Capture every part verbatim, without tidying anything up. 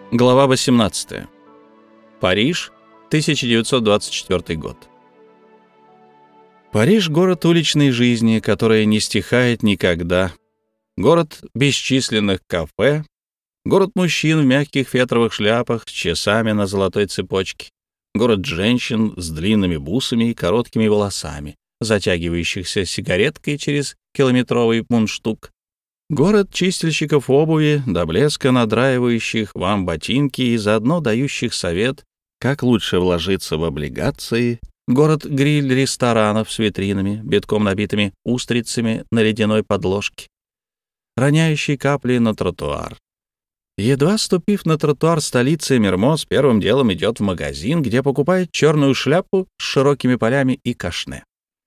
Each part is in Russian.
Глава восемнадцатая. Париж, тысяча девятьсот двадцать четвёртый год. Париж — город уличной жизни, которая не стихает никогда. Город бесчисленных кафе, город мужчин в мягких фетровых шляпах с часами на золотой цепочке, город женщин с длинными бусами и короткими волосами, затягивающихся сигареткой через километровый мундштук. Город чистильщиков обуви, до блеска надраивающих вам ботинки и заодно дающих совет, как лучше вложиться в облигации. Город гриль-ресторанов с витринами, битком набитыми устрицами на ледяной подложке, роняющий капли на тротуар. Едва ступив на тротуар столицы, Мермоз первым делом идет в магазин, где покупает черную шляпу с широкими полями и кашне.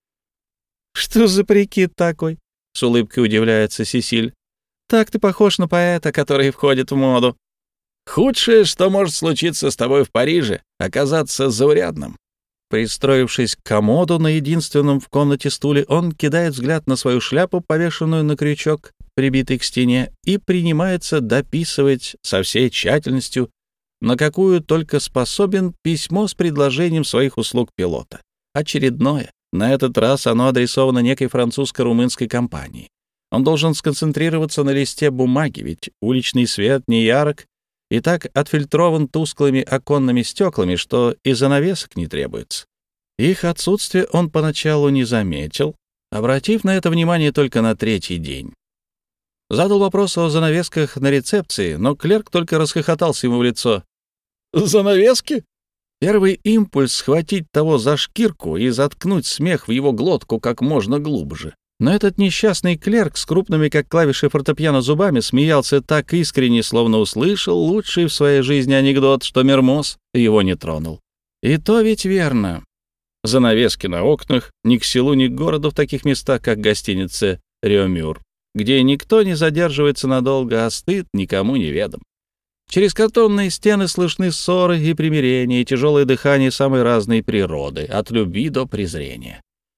«Что за прикид такой?» — с улыбкой удивляется Сесиль. «Так ты похож на поэта, который входит в моду». «Худшее, что может случиться с тобой в Париже, оказаться заурядным». Пристроившись к комоду на единственном в комнате стуле, он кидает взгляд на свою шляпу, повешенную на крючок, прибитый к стене, и принимается дописывать со всей тщательностью, на какую только способен, письмо с предложением своих услуг пилота. Очередное. На этот раз оно адресовано некой французско-румынской компании. Он должен сконцентрироваться на листе бумаги, ведь уличный свет не ярок и так отфильтрован тусклыми оконными стеклами, что и занавесок не требуется. Их отсутствие он поначалу не заметил, обратив на это внимание только на третий день. Задал вопрос о занавесках на рецепции, но клерк только расхохотался ему в лицо. «Занавески?» Первый импульс — схватить того за шкирку и заткнуть смех в его глотку как можно глубже. Но этот несчастный клерк с крупными, как клавиши фортепиано, зубами смеялся так искренне, словно услышал лучший в своей жизни анекдот, что Мермоз его не тронул. И то ведь верно. Занавески на окнах ни к селу, ни к городу в таких местах, как гостиница «Риомюр», где никто не задерживается надолго, а стыд никому не ведом. Через картонные стены слышны ссоры и примирения, и тяжелое дыхание самой разной природы, от любви до презрения.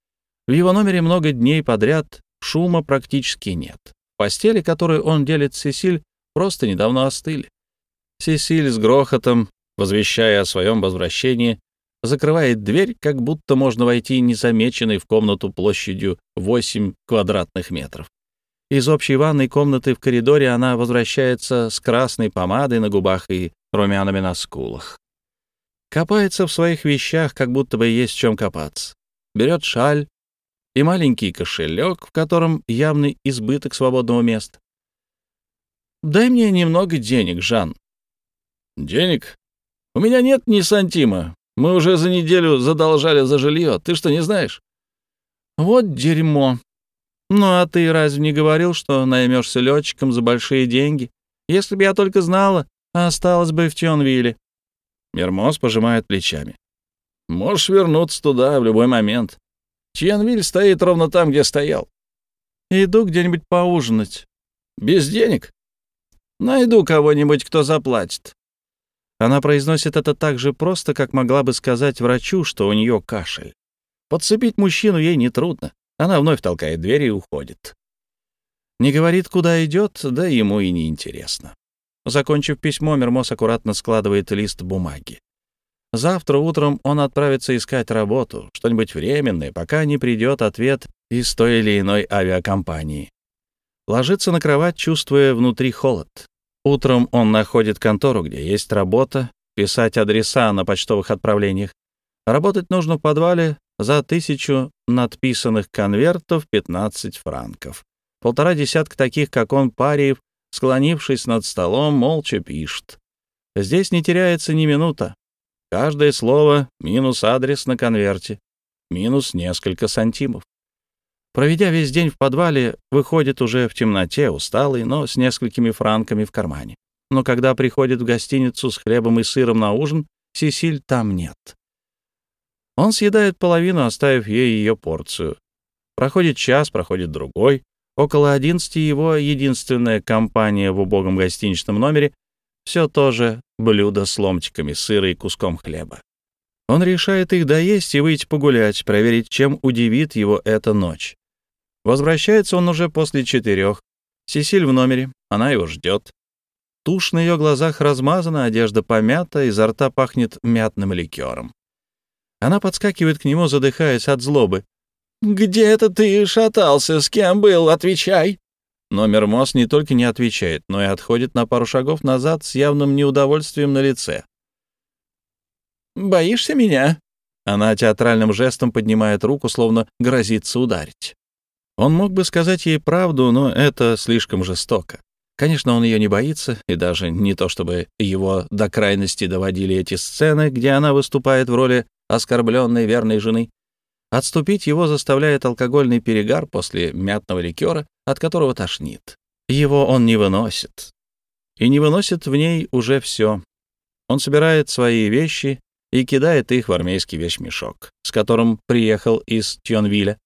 В его номере много дней подряд шума практически нет. Постели, которую он делит с Сесиль, просто недавно остыли. Сесиль с грохотом, возвещая о своем возвращении, закрывает дверь, как будто можно войти незамеченной в комнату площадью восемь квадратных метров. Из общей ванной комнаты в коридоре она возвращается с красной помадой на губах и румянами на скулах. Копается в своих вещах, как будто бы есть в чем копаться. Берет шаль и маленький кошелек, в котором явный избыток свободного места. «Дай мне немного денег, Жан». «Денег? У меня нет ни сантима. Мы уже за неделю задолжали за жилье. Ты что, не знаешь?» «Вот дерьмо. Ну, а ты разве не говорил, что наймешься летчиком за большие деньги? Если бы я только знала, осталась бы в Тионвилле». Мермоз пожимает плечами. «Можешь вернуться туда в любой момент. Тионвиль стоит ровно там, где стоял». «Иду где-нибудь поужинать». «Без денег?» «Найду кого-нибудь, кто заплатит». Она произносит это так же просто, как могла бы сказать врачу, что у нее кашель. Подцепить мужчину ей нетрудно. Она вновь толкает дверь и уходит. Не говорит, куда идет, да ему и не интересно. Закончив письмо, Мермоз аккуратно складывает лист бумаги. Завтра утром он отправится искать работу, что-нибудь временное, пока не придет ответ из той или иной авиакомпании. Ложится на кровать, чувствуя внутри холод. Утром он находит контору, где есть работа, писать адреса на почтовых отправлениях. Работать нужно в подвале за тысячу надписанных конвертов пятнадцать франков. Полтора десятка таких, как он, париев, склонившись над столом, молча пишет. Здесь не теряется ни минута. Каждое слово — минус адрес на конверте, минус несколько сантимов. Проведя весь день в подвале, выходит уже в темноте, усталый, но с несколькими франками в кармане. Но когда приходит в гостиницу с хлебом и сыром на ужин, Сесиль там нет. Он съедает половину, оставив ей ее порцию. Проходит час, проходит другой. Около одиннадцати его единственная компания в убогом гостиничном номере — все то же блюдо с ломтиками сыра и куском хлеба. Он решает их доесть и выйти погулять, проверить, чем удивит его эта ночь. Возвращается он уже после четырех. Сесиль в номере, она его ждет. Тушь на ее глазах размазана, одежда помята, изо рта пахнет мятным ликером. Она подскакивает к нему, задыхаясь от злобы. «Где это ты шатался? С кем был? Отвечай!» Но Мермоз не только не отвечает, но и отходит на пару шагов назад с явным неудовольствием на лице. «Боишься меня?» Она театральным жестом поднимает руку, словно грозится ударить. Он мог бы сказать ей правду, но это слишком жестоко. Конечно, он ее не боится, и даже не то, чтобы его до крайности доводили эти сцены, где она выступает в роли оскорбленной верной жены. Отступить его заставляет алкогольный перегар после мятного ликера, от которого тошнит. Его он не выносит. И не выносит в ней уже все. Он собирает свои вещи и кидает их в армейский вещмешок, с которым приехал из Тьонвиля.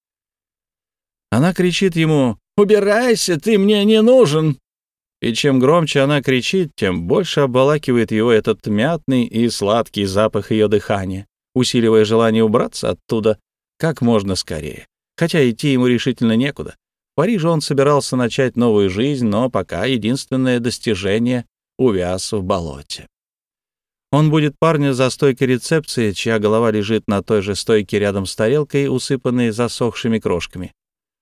Она кричит ему: «Убирайся, ты мне не нужен!» И чем громче она кричит, тем больше обволакивает его этот мятный и сладкий запах ее дыхания, усиливая желание убраться оттуда как можно скорее. Хотя идти ему решительно некуда. В Париже он собирался начать новую жизнь, но пока единственное достижение — увяз в болоте. Он будет парня за стойкой рецепции, чья голова лежит на той же стойке рядом с тарелкой, усыпанной засохшими крошками.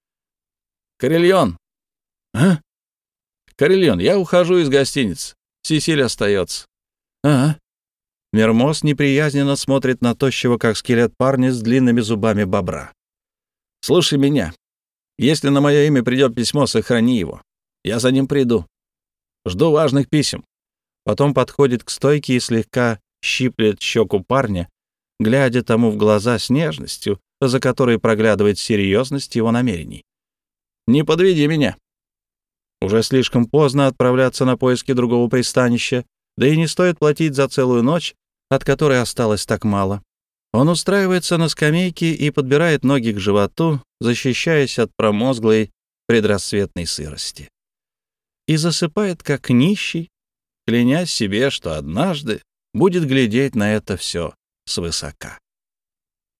«Карельон!» «А?» «Карельон, я ухожу из гостиницы. Сесиль остается». «А?» Мермоз неприязненно смотрит на тощего, как скелет парня с длинными зубами бобра. «Слушай меня. Если на мое имя придет письмо, сохрани его. Я за ним приду. Жду важных писем». Потом подходит к стойке и слегка щиплет щеку парня, глядя тому в глаза с нежностью, за которой проглядывает серьезность его намерений. «Не подведи меня». Уже слишком поздно отправляться на поиски другого пристанища, да и не стоит платить за целую ночь, от которой осталось так мало. Он устраивается на скамейке и подбирает ноги к животу, защищаясь от промозглой предрассветной сырости. И засыпает, как нищий, клянясь себе, что однажды будет глядеть на это все свысока.